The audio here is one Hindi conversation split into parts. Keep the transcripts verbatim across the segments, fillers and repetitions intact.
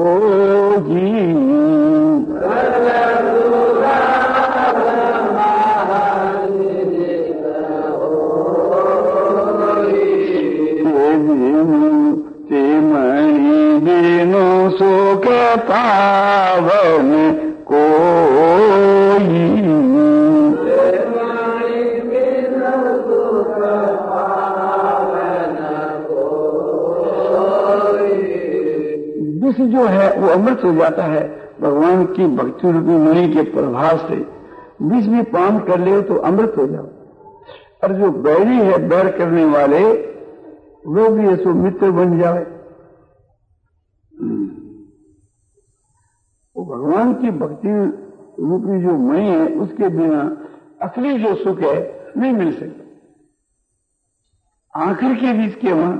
कोई। ते मणि बिनु सुख पावन कोई। विष जो है वो अमृत हो जाता है भगवान की भक्ति रूपी मणि के प्रभाव से। विष भी पान कर ले तो अमृत हो जाओ। और जो बैरी है, बैर करने वाले, वो भी ऐसो मित्र बन जाए। वो भगवान की भक्ति रूपी जो मणि है उसके बिना असली जो सुख है नहीं मिल सकता। आखिर के बीच के वहां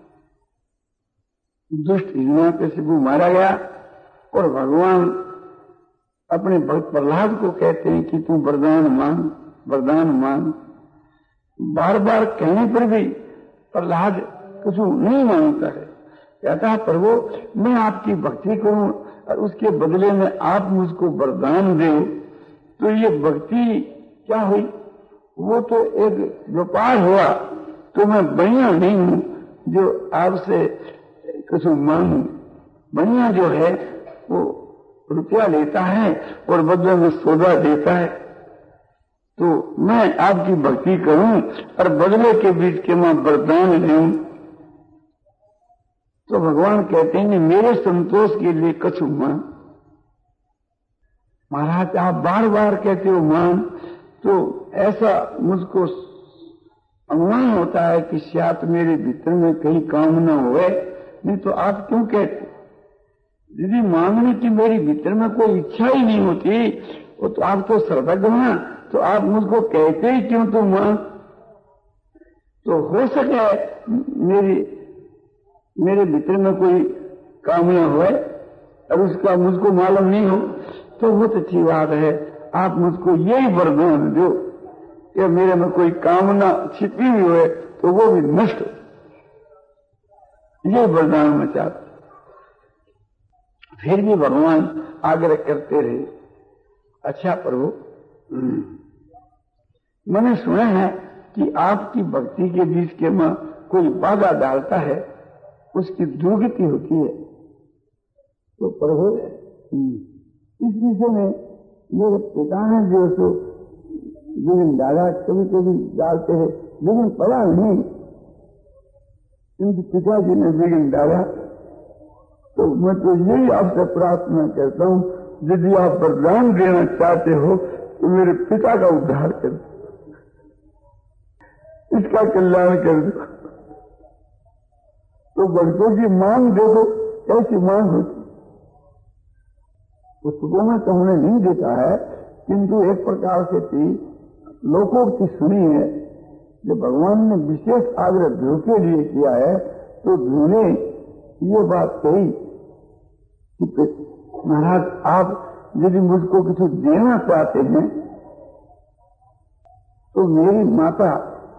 दुष्ट हिरण्याकशिपु मारा गया और भगवान अपने भक्त प्रहलाद को कहते हैं कि तू वरदान मांग, वरदान मांग। बार बार कहने पर भी प्रहलाद कुछ नहीं मांगता है। कहता है प्रभु मैं आपकी भक्ति करूं और उसके बदले में आप मुझको वरदान दे, तो ये भक्ति क्या हुई? वो तो एक व्यापार हुआ। तो मैं बढ़िया नहीं हूं जो आपसे कुछ मांगू। बढ़िया जो है वो रुपया लेता है और बदले में सौदा देता है। तो मैं आपकी भक्ति करूं और बदले के बीच के मैं वरदान लूं। तो भगवान कहते हैं मेरे संतोष के लिए कछु मान। महाराज आप बार बार कहते हो मान, तो ऐसा मुझको अनुमान होता है कि शायद मेरे भीतर में कहीं काम न हुए। नहीं तो आप क्यों कहते? यदि मांगने की मेरी भीतर में कोई इच्छा ही नहीं होती, वो तो आप तो सर्वज्ञ हैं, तो आप मुझको कहते ही क्यों तो मांग? तो हो सके मेरी मेरे भीतर में कोई कामना हो और उसका मुझको मालूम नहीं हो, तो बहुत अच्छी बात है। आप मुझको यही वरदान दो कि मेरे में कोई कामना छिपी हुई हो तो वो भी नष्ट हो। ये वरदान में चाहता। फिर भी भगवान आग्रह करते रहे, अच्छा प्रभु मैंने सुना है कि आपकी भक्ति के बीच के में कोई बाधा डालता है, उसकी दुर्गति होती है। तो प्रभु इस विषय में मेरे पिता ने जो सो लेकिन दादा कभी कभी डालते हैं, लेकिन पड़ा नहीं। क्योंकि पिताजी ने लेकिन डाला, तो मैं तो यही आपसे प्रार्थना करता हूँ, यदि आप वरदान देना चाहते हो तो मेरे पिता का उद्धार कर दो, इसका कल्याण कर दो। तो भक्तों की मांग देखो कैसी मांग होती। पुस्तकों में तो हमने नहीं देखा है, किंतु एक प्रकार से थी लोकोक्ति सुनी है। जब भगवान ने विशेष आग्रह ध्रुव के लिए किया है, तो ध्रुव ने ये बात कही कि महाराज आप यदि मुझको कुछ देना चाहते हैं तो मेरी माता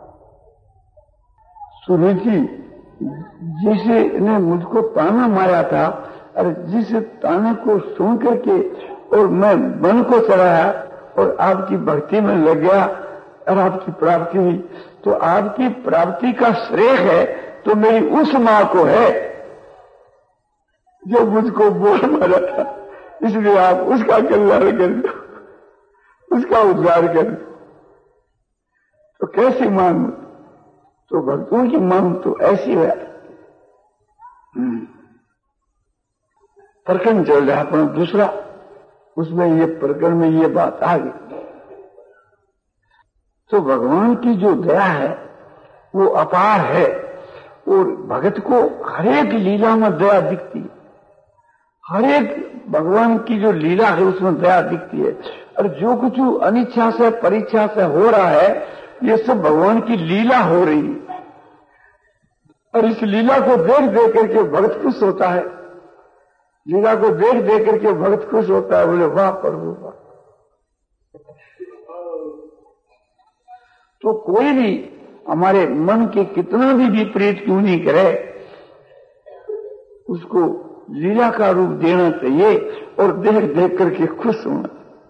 सुरुचि जिसे ने मुझको ताना मारा था और जिस ताने को सुन करके और मैं वन को चढ़ाया और आपकी भक्ति में लग गया और आपकी प्राप्ति हुई, तो आपकी प्राप्ति का श्रेय है तो मेरी उस मां को है जो मुझको बोल मारा था। इसलिए आप उसका कल्याण कर दो, उसका उद्धार कर दो। तो कैसी मांग? तो भक्तों की मांग तो ऐसी है। प्रकरण चल रहा है अपना दूसरा, उसमें ये प्रकरण में ये बात आ गई। तो भगवान की जो दया है वो अपार है और भगत को हरेक लीला में दया दिखती है। हरेक भगवान की जो लीला है उसमें दया दिखती है। और जो कुछ अनिच्छा से परीक्षा से हो रहा है ये सब भगवान की लीला हो रही है। और इस लीला को देख देख करके भक्त खुश होता है। लीला को देख देख करके भक्त खुश होता है। बोले वाह प्रभु वाह। तो कोई भी हमारे मन के कितना भी विपरीत क्यों नहीं करे, उसको लीला का रूप देना चाहिए और देख देख करके खुश होना।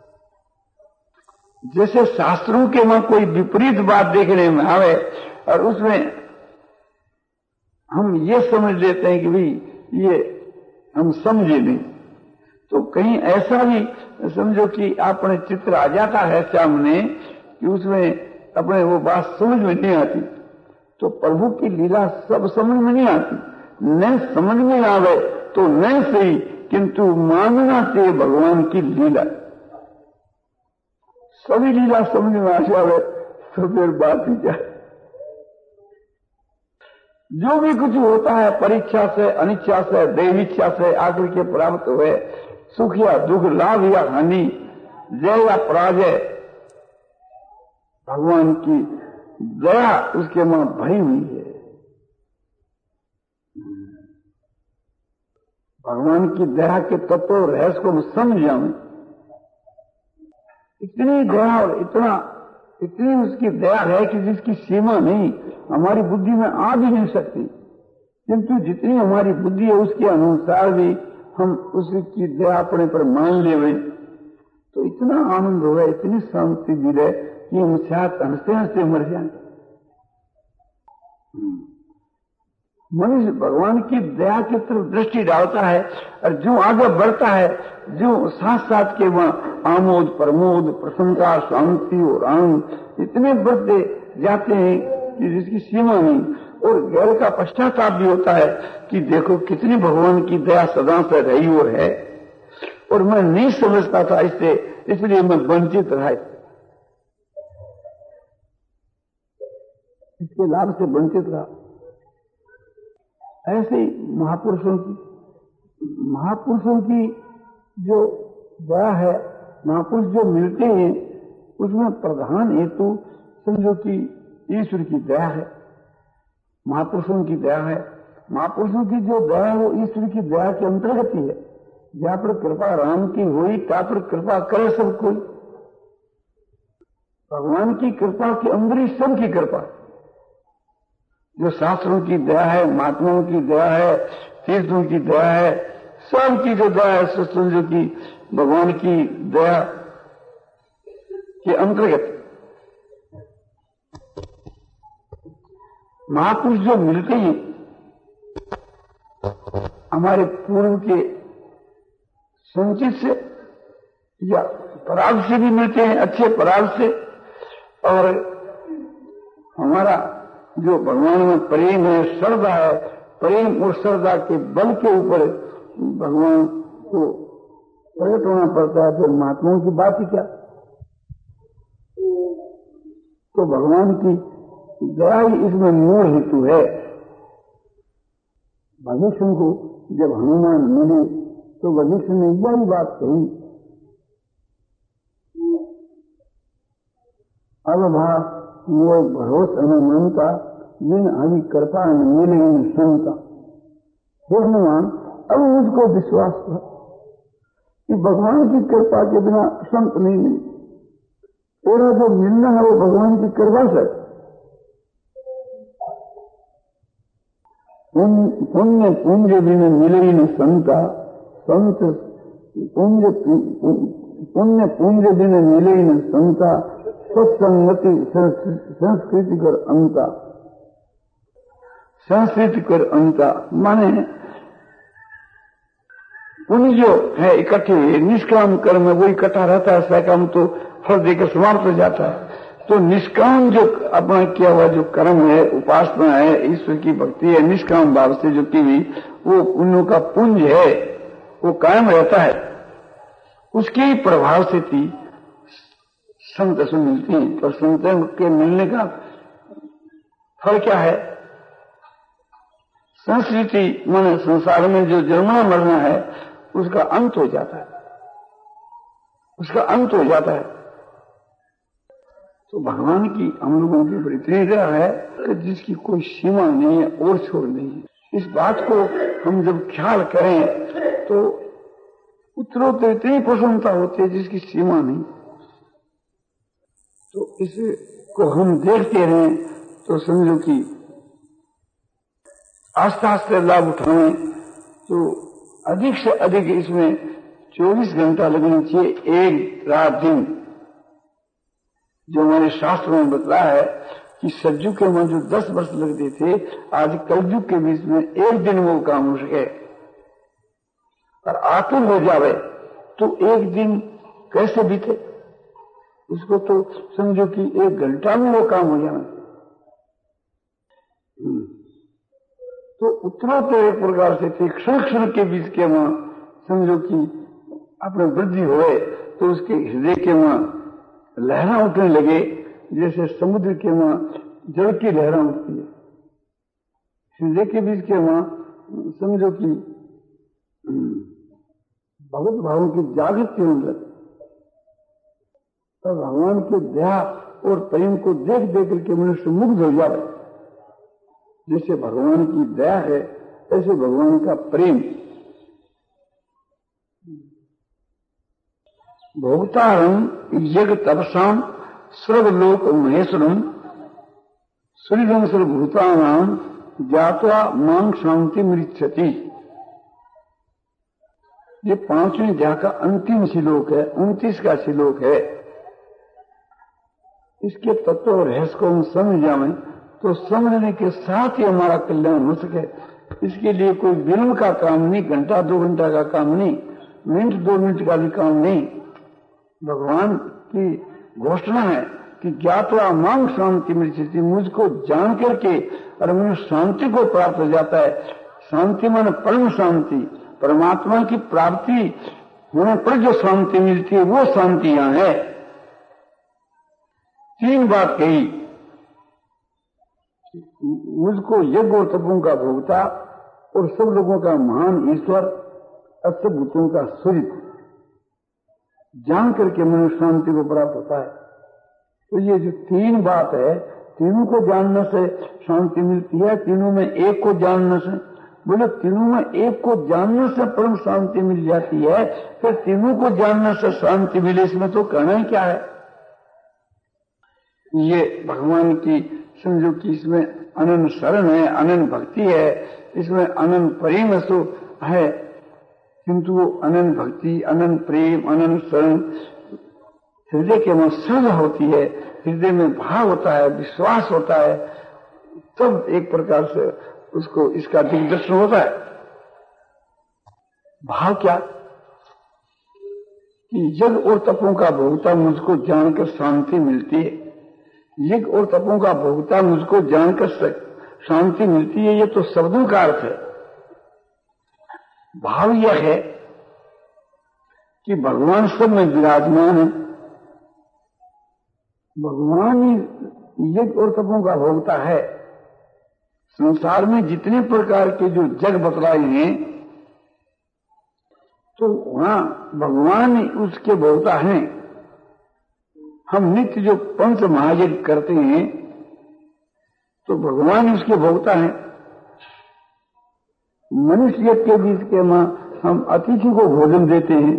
जैसे शास्त्रों के वहां कोई विपरीत बात देखने में आवे और उसमें हम ये समझ लेते हैं कि भाई ये हम समझे नहीं, तो कहीं ऐसा भी समझो कि अपने चित्र आ जाता है सामने कि उसमें अपने वो बात समझ में नहीं आती, तो प्रभु की लीला सब समझ में नहीं आती। न समझ में आवे तो न सही, किंतु मानना चाहिए भगवान की लीला। सभी लीला समझ में आ जावे तो फिर बात ही जाए। जो भी कुछ होता है परीक्षा से, अनिच्छा से, देविच्छा से आकर के प्राप्त हुए, सुख या दुख, लाभ या हानि, जय या पराजय, भगवान की दया उसके मां भरी हुई है। भगवान की दया के तत्व और रहस्य को हम समझ जाएं। इतनी दया और इतना इतनी उसकी दया है कि जिसकी सीमा नहीं, हमारी बुद्धि में आ भी नहीं सकती, किंतु जितनी हमारी बुद्धि है उसके अनुसार भी हम उसकी दया अपने पर मान लेवे तो इतना आनंद होगा, इतनी शांति मिले कि हम शायद हंसते हंसते मर जाए। मनुष्य भगवान की दया की तरफ दृष्टि डालता है और जो आगे बढ़ता है, जो साथ साथ के वहां आमोद, प्रमोद, प्रसन्नता, शांति और आनंद इतने बढ़ते जाते हैं कि जिसकी सीमा नहीं। और गैर का पश्चाताप भी होता है कि देखो कितनी भगवान की दया सदा से रही और है, और मैं नहीं समझता था इससे, इसलिए मैं वंचित रहा, इसके लाभ से वंचित रहा। ऐसे ही महापुरुषों की महापुरुषों की जो दया है, महापुरुष जो मिलते हैं उसमें प्रधान हेतु समझो कि ईश्वर की दया है, महापुरुषों की दया है। महापुरुषों की जो दया है वो ईश्वर की दया के अंतर्गत ही है। जहां पर कृपा राम की हुई ता पर कृपा करे सब कोई। भगवान की कृपा के अंदर ही सबकी कृपा, जो शास्त्रों की दया है, महात्माओं की दया है, तीर्थों की दया है, सबकी जो दया है सो समझो कि भगवान की दया के अंतर्गत। महापुरुष जो मिलते हैं हमारे पूर्व के संचित से या पराग से भी मिलते हैं, अच्छे पराग से, और हमारा जो भगवान में प्रेम है, श्रद्धा है, प्रेम और श्रद्धा के बल के ऊपर भगवान को प्रकट होना पड़ता है। फिर महात्माओं की बात ही क्या। तो भगवान की दया ही इसमें मूल हेतु है। भविष्य को जब हनुमान मिले तो भविष्य ने यही बात कही, अब भा वो भरोस हनुमान का जिन हरि कृपा न मिले न सुनता। हे हनुमान, अब मुझको विश्वास था कि भगवान की कृपा के बिना संत नहीं मिले। तेरा जो मिलना है वो भगवान की कृपा से। पुण्य पुंज बिन मिले न संता, संत पुंज पुण्य पुंज बिन मिले न संता, सत्संगति संस्कृति कर अंता। संस्कृति कर अंता माने पुण्य जो है इकट्ठे, निष्काम कर्म है वो इकट्ठा रहता है, सकाम तो फल देकर समाप्त हो जाता है। तो निष्काम जो अपना किया हुआ जो कर्म है, उपासना है, ईश्वर की भक्ति है, निष्काम भाव से जो की हुई वो पुण्यों का पुंज है, वो कायम रहता है। उसके प्रभाव से थी संत से मिलती है। तो संतों के मिलने का फल क्या है? संस्कृति माने संसार में जो जन्मना मरना है उसका अंत हो जाता है, उसका अंत हो जाता है। तो भगवान की हम लोगों की ऊपर इतनी दया है कि जिसकी कोई सीमा नहीं है और छोड़ नहीं है। इस बात को हम जब ख्याल करें तो उत्तरोत्तर इतनी प्रसन्नता होती है जिसकी सीमा नहीं। तो इसको हम देखते रहें तो समझो कि आस्ते आस्ते लाभ उठाएं तो अधिक से अधिक इसमें चौबीस घंटा लगना चाहिए, एक रात दिन। जो हमारे शास्त्रों में बतलाया है कि सज्जु के मन जो दस वर्ष लगते थे, आज कलयुग के बीच में एक दिन वो काम हो सके। और आतुर हो जावे तो एक दिन कैसे बीते, उसको तो समझो कि एक घंटा में वो काम हो जाना। तो उतना तो एक प्रकार से थे, क्षण क्षण के बीच के वहां समझो कि अपने वृद्धि होए तो उसके हृदय के वहां लहरा उठने लगे, जैसे समुद्र के वहां जल की लहरा उठती है। हृदय के बीच के वहां समझो कि भगवत भावों की जागृति होने लगे। तो भगवान के दया और प्रेम को देख देख करके मनुष्य मुग्ध हो जाए। जैसे भगवान की दया है ऐसे भगवान का प्रेम। भोक्तारम यज्ञ तपसाम सर्वलोक महेश्वरम श्रीरम सर्वभूतानाम ज्ञात्वा मां शांति मृच्छति। ये पांचवें अध्याय का अंतिम श्लोक है, उनतीस का श्लोक है। इसके तत्व और रहस्य को हम समझ जाएं तो समझने के साथ ही हमारा कल्याण हो सके। इसके लिए कोई विलंब का काम नहीं, घंटा दो घंटा का काम नहीं, मिनट दो मिनट का भी काम नहीं। भगवान की घोषणा है कि ज्ञात्वा मां शांति मृच्छति, मुझको जान करके और मुझे शांति को प्राप्त हो जाता है। शांति माने परम शांति, परमात्मा की प्राप्ति होने पर जो शांति मिलती है वो शांति यहां है। तीन बात कही, मुझको यज्ञ और तपों का भोक्ता और सब लोगों का महान ईश्वर और सब भूतों का सूर्य जान करके मनुष्य शांति को प्राप्त होता है। तो ये जो तीन बात है, तीनों को जानने से शांति मिलती है, तीनों में एक को जानने से, बोले तीनों में एक को जानने से परम शांति मिल जाती है, फिर तीनों को जानने से शांति मिले, इसमें तो कहना ही क्या है। ये भगवान की समझो कि इसमें अनंत शरण है, अनंत भक्ति है, इसमें अनंत प्रेम है, किंतु वो अनंत भक्ति, अनंत प्रेम, अनंत शरण हृदय के में श्रद्धा होती है, हृदय में भाव होता है, विश्वास होता है, तब एक प्रकार से उसको इसका दिग्दर्शन होता है। भाव क्या कि यज्ञ और तपों का भोक्ता मुझको जानकर शांति मिलती है। यज्ञ और तपों का भोक्ता मुझको जानकर शांति मिलती है, ये तो शब्दों का अर्थ है। भाव यह है कि भगवान सब में विराजमान है, भगवान ही यज्ञ और तपों का भोक्ता है। संसार में जितने प्रकार के जो जग बतलाए हैं तो वहां भगवान ही उसके भोक्ता हैं। हम नित्य जो पंच महायज्ञ करते हैं तो भगवान ही उसके भोक्ता हैं। मनुष्य के बीच के मां हम अतिथि को भोजन देते हैं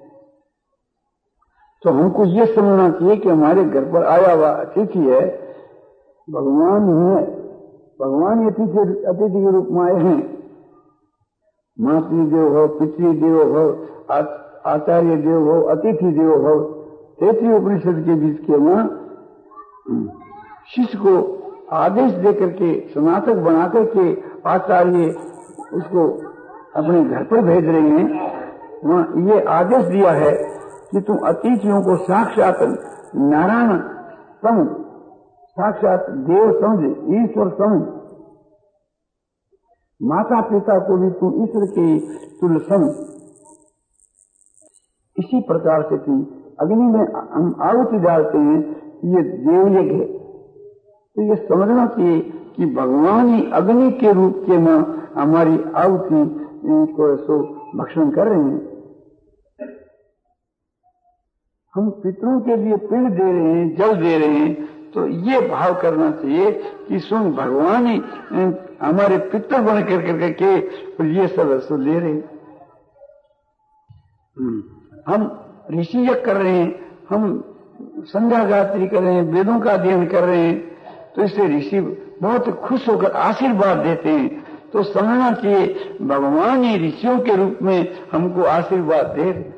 तो हमको ये समझना चाहिए कि हमारे घर पर आया हुआ अतिथि है, भगवान ही है। भगवान अतिथि अतिथि के रूप में आए हैं। मातृदेव भव, पितृदेव भव, आचार्य देव भव, अतिथि देव भव, तैतृय उपनिषद के बीच के वहां शिष्य को आदेश देकर के स्नातक बना करके आचार्य उसको अपने घर पर भेज रहे हैं। वहां ये आदेश दिया है कि तुम अतिथियों को साक्षात नारायण समझ, साक्षात देव समझ, ईश्वर समझ, माता पिता को भी तुम ईश्वर के तुल्य समझ। इसी प्रकार से कि अग्नि में हम आहुति डालते हैं, ये देव यज्ञ है। तो ये समझना चाहिए कि भगवान ही अग्नि के रूप के में हमारी आहुति को सो भक्षण कर रहे हैं। हम पितरों के लिए पिंड दे रहे हैं, जल दे रहे हैं, तो ये भाव करना चाहिए कि सुन भगवान ही हमारे पितर बन कर करके ये सब रसो ले रहे हैं। हम ऋषि यज्ञ कर रहे हैं, हम संध्या गायत्री कर रहे हैं, वेदों का अध्ययन कर रहे हैं, तो इससे ऋषि बहुत खुश होकर आशीर्वाद देते हैं। तो तो समझना चाहिए भगवान ही ऋषियों के रूप में हमको आशीर्वाद दे रहे।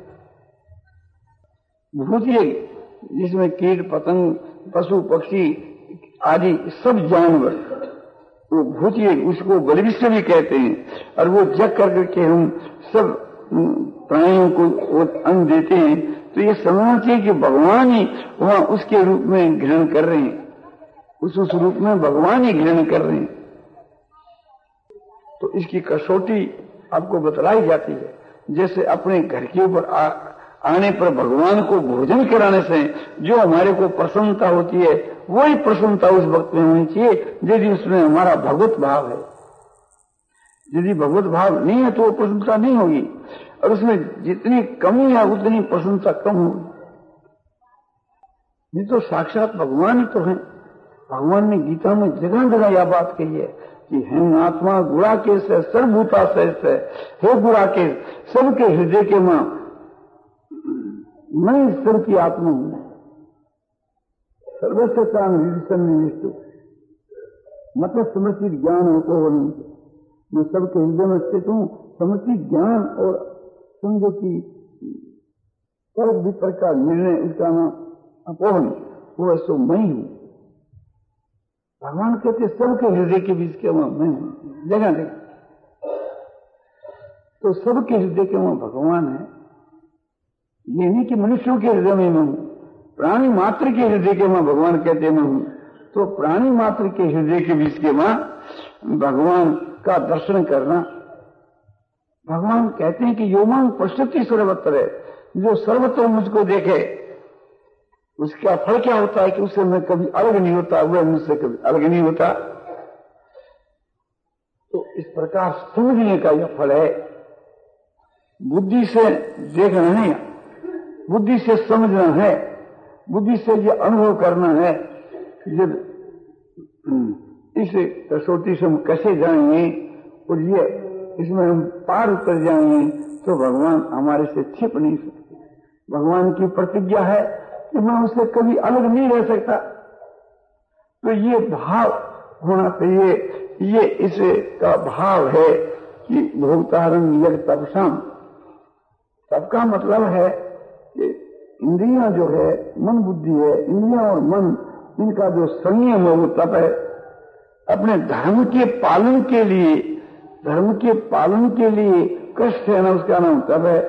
भूतिए जिसमें कीट पतंग पशु पक्षी आदि सब जानवर, वो भूतिए उसको बलिष्ठ भी कहते हैं, और वो जग कर करके हम सब प्राणियों को अन्न देते हैं। तो ये समझना चाहिए कि भगवान ही वहां उसके रूप में ग्रहण कर रहे हैं, उस उस रूप में भगवान ही ग्रहण कर रहे हैं। तो इसकी कसौटी आपको बतलाई जाती है। जैसे अपने घर के ऊपर आने पर भगवान को भोजन कराने से जो हमारे को प्रसन्नता होती है, वही प्रसन्नता उस वक्त में होनी चाहिए यदि उसमें हमारा भगवत भाव है। यदि भगवत भाव नहीं है तो वो प्रसन्नता नहीं होगी, और उसमें जितनी कमी है उतनी प्रसन्नता कम होगी। ये तो साक्षात भगवान ही तो है। भगवान ने गीता में जगह जगह यह बात कही है कि हम आत्मा गुणाकेश है, सर्वभूता सहस है। हे गुणाकेश, सबके हृदय के मां मैं ईश्वर की आत्मा हूं। सर्वस्व काम हृदय निष्ठु मत स्मृति ज्ञान को मैं सबके हृदय में स्थित हूं। स्मृति ज्ञान और समझो की तर्क वितर्क का निर्णय, इसका नाम अपोहन, वो ऐसो मैं हूं। भगवान कहते सबके हृदय के बीच के वहां मैं हूं, जगह जगह। तो सबके हृदय के वहां भगवान है। ये नहीं कि मनुष्यों के हृदय में मैं हूं, प्राणी मात्र के हृदय के वहां भगवान कहते मैं हूं। तो प्राणी मात्र के हृदय के बीच के वहां भगवान का दर्शन करना। भगवान कहते हैं कि योमांग पश्यति सर्वत्र है, जो सर्वत्र मुझको देखे उसका फल क्या होता है कि उससे मैं कभी अलग नहीं होता, वह मुझसे कभी अलग नहीं होता। तो इस प्रकार समझने का यह फल है। बुद्धि से देखना नहीं, बुद्धि से समझना है, बुद्धि से ये अनुभव करना है। जब इस कसौटी से हम कैसे जाएंगे और ये इसमें हम पार उतर जाएंगे तो भगवान हमारे से छिप नहीं सकते। भगवान की प्रतिज्ञा है कि मैं उससे कभी अलग नहीं रह सकता। तो ये भाव होना चाहिए। ये इसे का भाव है कि भोक्तारं यज्ञ तपसाम। सबका मतलब है कि इंद्रियां जो है, मन बुद्धि है, इंद्रियां और मन, इनका जो संयम है वो तप है। अपने धर्म के पालन के लिए, धर्म के पालन के लिए कष्ट है ना, उसका नाम तप है।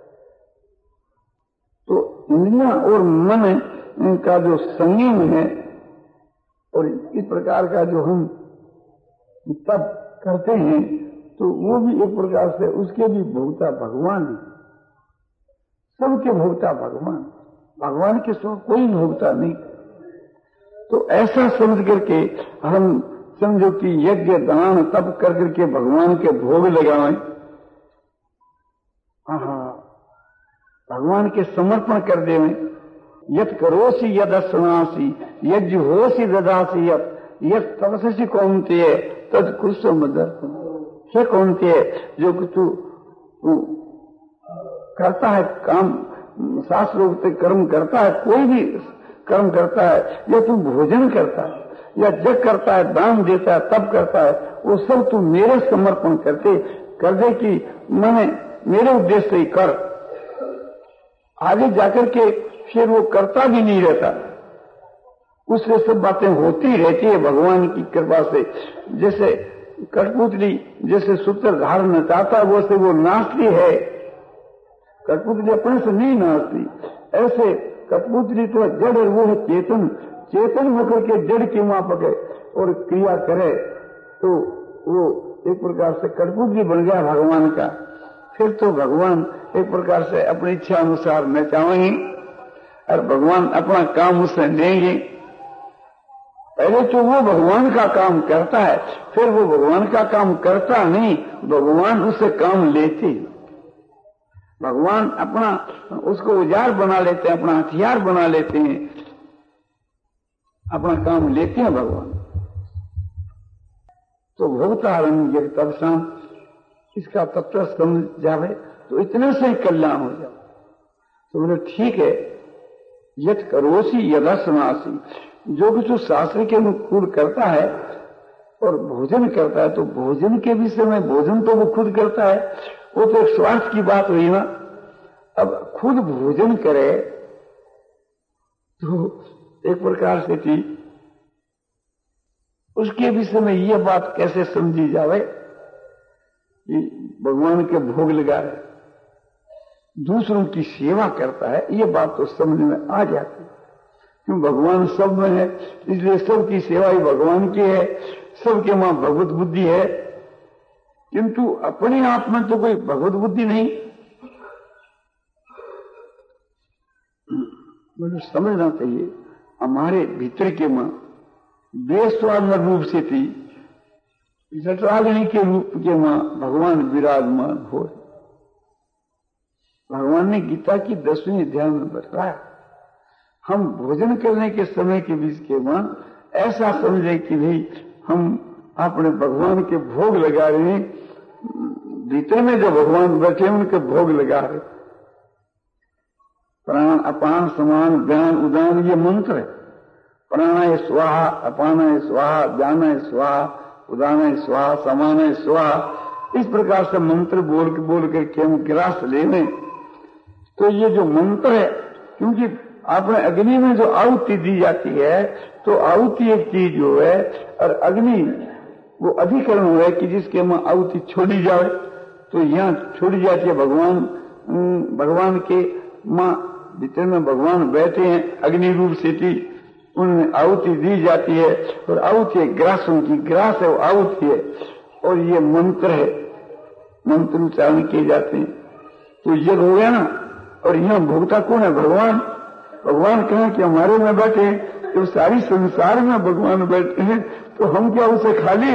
तो इंद्रियां और मन का जो संयम है और इस प्रकार का जो हम तप करते हैं, तो वो भी एक प्रकार से उसके भी भोक्ता भगवान है। सबके भोक्ता भगवान, भगवान के सो कोई भोक्ता नहीं। तो ऐसा समझ करके हम समझो कि यज्ञ दान तप कर करके भगवान के भोग लगाएं, भगवान के समर्पण कर देवें। यत करोसी यद असनासी यज्ञ होसी ददासी यत यत तपसी कौनते तद कुछ मदर है। कौनते जो कि तू करता है काम, शास्त्रोक्त कर्म करता है, कोई भी कर्म करता है, या तू भोजन करता है या जग करता है, दान देता है, तब करता है, वो सब तू मेरे समर्पण करते कर दे कि मैंने मेरे उद्देश्य से ही कर। आगे जाकर के फिर वो करता भी नहीं रहता, उससे सब बातें होती रहती है भगवान की कृपा से। जैसे कठपुतली जैसे सूत्र धारण चाहता है वो से वो नाचती है, कठपुतली अपने से नहीं नाचती। ऐसे कठपुतली तो जड़ है, वो है चेतन। चेतन होकर के जड़ की मां पके और क्रिया करे तो वो एक प्रकार से कठपुतली बन गया भगवान का। फिर तो भगवान एक प्रकार से अपनी इच्छा अनुसार नचाएंगे और भगवान अपना काम उससे देंगे। पहले तो वो भगवान का काम करता है, फिर वो भगवान का काम करता नहीं, भगवान उससे काम लेते। भगवान अपना उसको औजार बना लेते हैं, अपना हथियार बना लेते हैं, अपना काम लेते हैं भगवान। तो भोक्तारं यज्ञ तपसाम, इसका तत्व समझ जावे तो इतने से ही कल्याण हो जाए। तो बोले ठीक है, यत करोसी यदा सनासी, जो कुछ शास्त्र के अनुकूल करता है और भोजन करता है तो भोजन के विषय में भोजन तो वो खुद करता है, वो तो एक स्वार्थ की बात हुई ना। अब खुद भोजन करे तो एक प्रकार से थी, उसके विषय में यह बात कैसे समझी जावे कि भगवान के भोग लगा रहे, दूसरों की सेवा करता है, ये बात तो समझ में आ जाती है। क्यों, भगवान सब में है, इसलिए सबकी सेवा ही भगवान की है, सबके वहां भगवत बुद्धि है, किंतु अपने आप में तो कोई भगवत बुद्धि नहीं। मुझे समझना चाहिए हमारे भीतर के मां बेस्वाद रूप से थी, जटाग्नि के रूप के मां भगवान विराजमान हो। भगवान ने गीता की दसवीं अध्याय में बताया, हम भोजन करने के समय के बीच के मां ऐसा समझे कि भाई हम अपने भगवान के भोग लगा रहे हैं, भीतर में जो भगवान बैठे उनके भोग लगा रहे। प्राण अपान समान ज्ञान उदान ये मंत्र है। प्राणाय स्वाहा, अपानाय स्वाहा, ज्ञानाय स्वाहा, उदानाय स्वाहा, समानाय स्वाहा, इस प्रकार से मंत्र बोल के बोल करके हम गिरास ले लें तो ये जो मंत्र है, क्योंकि आपने अग्नि में जो आहुति दी जाती है तो आहुति एक चीज जो है और अग्नि वो अधिकरण हो है कि जिसके मां आहुति छोड़ी जाए, तो यहाँ छोड़ी जाती है। भगवान भगवान के मां भीतर में भगवान बैठे हैं अग्नि रूप से थी, उनमें आहुति दी जाती है और आहुति ग्रासों की ग्रास है, वो आहुति है और ये मंत्र है, मंत्र उच्चारण किए जाते हैं तो यज्ञ हो गया ना। और यहाँ भोगता कौन है? भगवान। भगवान कहें कि हमारे में बैठे हैं, तो सारी संसार में भगवान बैठे हैं, तो हम क्या उसे खा लिए?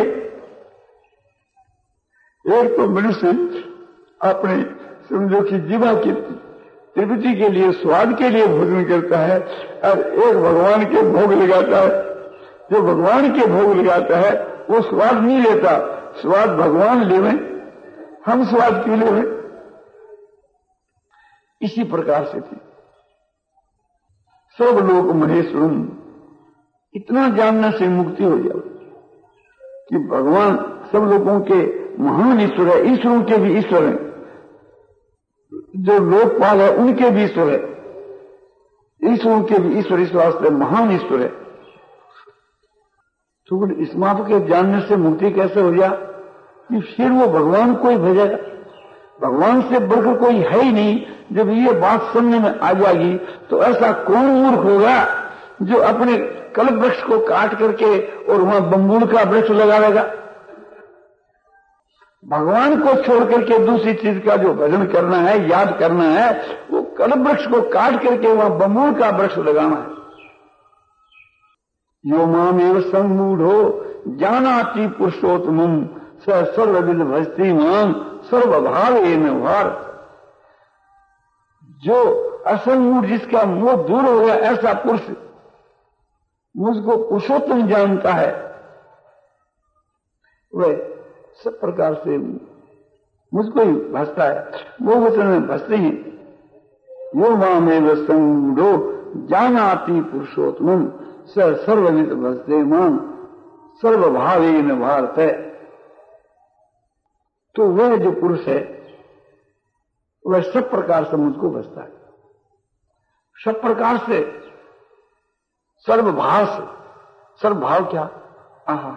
एक तो मनुष्य अपने समझो कि जीवा की तृप्ति के लिए, स्वाद के लिए भोजन करता है, और एक भगवान के भोग लगाता है। जो भगवान के भोग लगाता है वो स्वाद नहीं लेता, स्वाद भगवान लेवे, हम स्वाद क्यों लेवे? इसी प्रकार से थी सब लोग महेश्वरम, इतना जानने से मुक्ति हो जाए कि भगवान सब लोगों के महान ईश्वर है, ईश्वरों के भी ईश्वर है, जो लोकपाल है उनके भी ईश्वर है, ईश्वरों के भी ईश्वर, इस वास्ते महान ईश्वर है। तो इस माप के जानने से मुक्ति कैसे हो जाए कि फिर वो भगवान को ही भजेगा, भगवान से बढ़कर कोई है ही नहीं। जब ये बात सुनने में आ जाएगी तो ऐसा कौन मूर्ख होगा जो अपने कल्प वृक्ष को काट करके और वहां बम्बूल का वृक्ष लगाएगा? भगवान को छोड़ करके दूसरी चीज का जो भजन करना है, याद करना है, वो कल्प वृक्ष को काट करके वहां बम्बूल का वृक्ष लगाना है। यो मामेव सम्मूढ़ो जानाति पुरुषोत्तमम् स सर्वविद भजति मां सर्वभावेन भारत। जो असंमूढ़, जिसका मोह दूर हो गया, ऐसा पुरुष मुझको पुरुषोत्तम जानता है, वह सब प्रकार से मुझको ही भजता है, वो वचन में भजते हैं। यो मामेव सम्मूढ़ो जानाति पुरुषोत्तमम् स सर्वविद भजते मां सर्वभावेन भारत है। तो वह जो पुरुष है वह सब प्रकार से मुझको भजता है, सब प्रकार से, सर्वभाव से। सर्वभाव क्या? आहा,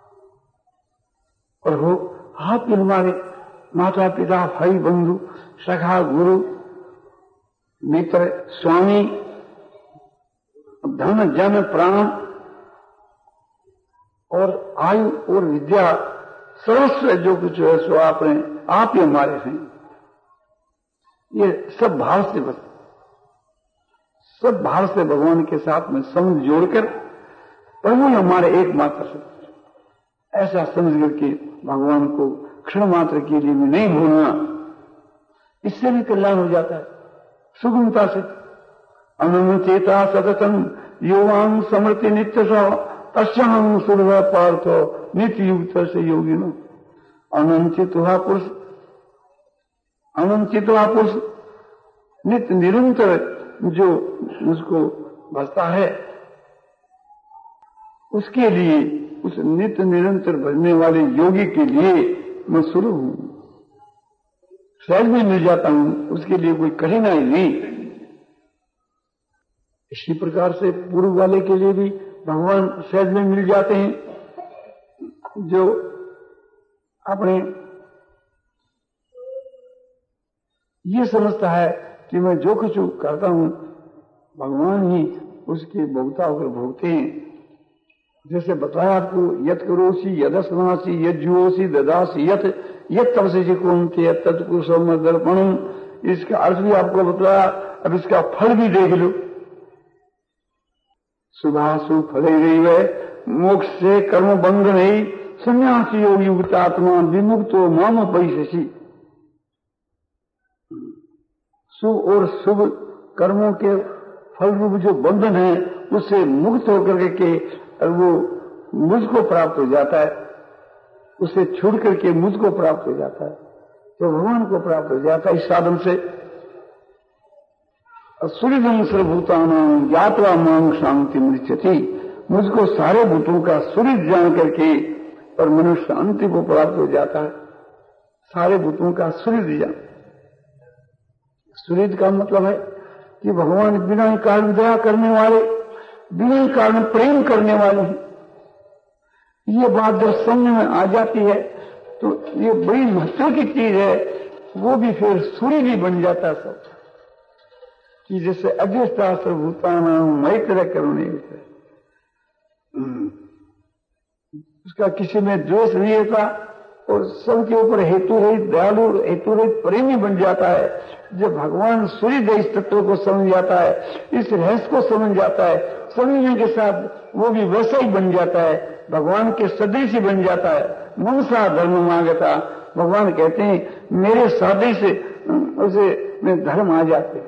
और हो आप हमारे माता पिता भाई बंधु सखा गुरु मित्र स्वामी धन जन प्राण और आयु और विद्या सर्वस्व जो कुछ है सो आपने आप ही हमारे हैं। ये सब भाव से बस, सब भाव से भगवान के साथ में संग जोड़कर प्रभु हमारे एकमात्र से, ऐसा समझ करके भगवान को क्षण मात्र के लिए भी नहीं भूलना, इससे भी कल्याण हो जाता है सुगमता से। अनन्य चेता सततम युवांग समृति नित्य सौ तस्याम सुरभ पार्थो नित्य युक्त से योगिनो। अनंचित हुआ पुरुष, अनंचित हुआ पुरुष नित्य निरंतर जो मुझको भजता है, उसके लिए उस नित्य निरंतर भजने वाले योगी के लिए मैं शुरू हूं, सहज में मिल जाता हूं, उसके लिए कोई कठिनाई नहीं। इसी प्रकार से पूर्व वाले के लिए भी भगवान सहज में मिल जाते हैं, जो अपने ये समझता है कि मैं जो कुछ करता हूं भगवान ही उसके भोक्ता होकर भोगते हैं। जैसे बताया आपको, यत करोसी यदस्नासी यद जुओसी ददासी यत यत तपसी कुंते तत्पुरुषम दर्पणम, इसका अर्थ भी आपको बताया। अब इसका फल भी देख लो। सुभासु फले रही मोक्ष से कर्म बंध नहीं, संन्यासी योगी युक्तात्मा विमुक्तो माम पैसी। शुभ और शुभ कर्मों के फल रूप जो बंधन है उससे मुक्त होकर के और वो मुझको प्राप्त हो जाता है, उससे छूट करके मुझको प्राप्त हो जाता है, तो भगवान को प्राप्त हो जाता है इस साधन से। सूर्यधन सर्वभूतानां ज्ञात्वा मां शांति मृच्छति, मुझको सारे भूतों का सूर्य जान करके और मनुष्य शांति को प्राप्त हो जाता है। सारे भूतों का सूर्य जान, सूर्य का मतलब है कि भगवान बिना कारण दया करने वाले, बिना कारण प्रेम करने वाले हैं। ये बात जब समझ में आ जाती है तो ये बड़ी महत्व की चीज है। वो भी फिर सूर्य भी बन जाता सब, कि जैसे अध्यस्ता सर्वभूतानां मैत्र करुणे, उसका किसी में द्वेष नहीं होता और सबके ऊपर हेतु रहित दयालु हेतु रहित प्रेमी बन जाता है। जब भगवान सूर्य इस तत्व को समझ जाता है, इस रहस्य को समझ जाता है, समझने के साथ वो भी वैसा ही बन जाता है, भगवान के सदृश ही बन जाता है। मनसा धर्म मांगता, भगवान कहते हैं मेरे सदृश उसे में धर्म आ जाते।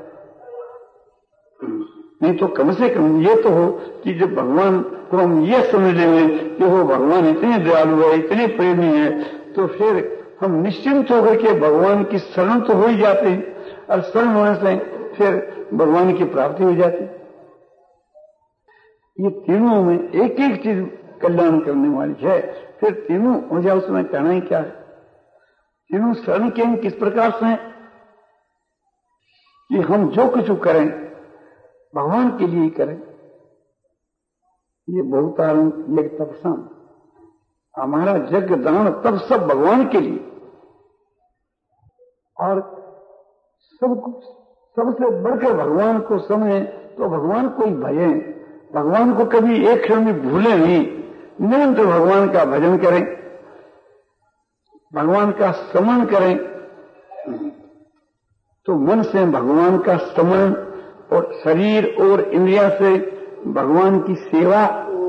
नहीं तो कम से कम ये तो हो कि जब भगवान को हम ये समझ लेंगे कि वो भगवान इतने दयालु है, इतने प्रेमी है, तो फिर हम निश्चिंत होकर के भगवान की शरण तो हो ही जाते हैं, और शरण होने से फिर भगवान की प्राप्ति हो जाती। ये तीनों में एक एक चीज कल्याण करने वाली है। फिर तीनों हो जाए उसमें कहना ही क्या है। तीनों शरण के किस प्रकार से हैं कि हम जो कुछ करें भगवान के लिए करें। ये बहुतारण यज्ञ तपसा, हमारा यज्ञ दान तब सब भगवान के लिए, और सब कुछ सबसे बढ़कर भगवान को समझें तो भगवान को ही भजें, भगवान को कभी एक क्षण में भूलें नहीं, निरंतर भगवान का भजन करें, भगवान का स्मरण करें। तो मन से भगवान का स्मरण और शरीर और इंद्रिया से भगवान की सेवा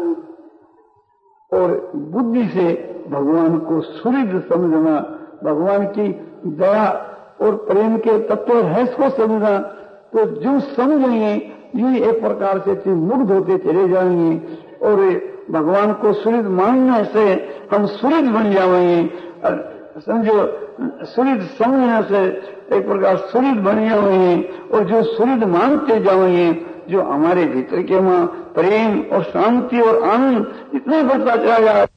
और बुद्धि से भगवान को सुहृद समझना, भगवान की दया और प्रेम के तत्व रहस्य को समझना। तो जो समझेंगे यूं एक प्रकार से मुग्ध होते चले जाएंगे, और भगवान को सुहृद मानने से हम सुहृद बन जाएंगे। समझो, सुहृद समझने से एक प्रकार सुहृद बन जाएंगे, और जो सुहृद मानते जाएंगे, जो हमारे भीतर के मां प्रेम और शांति और आनंद इतना बढ़ता जाएगा।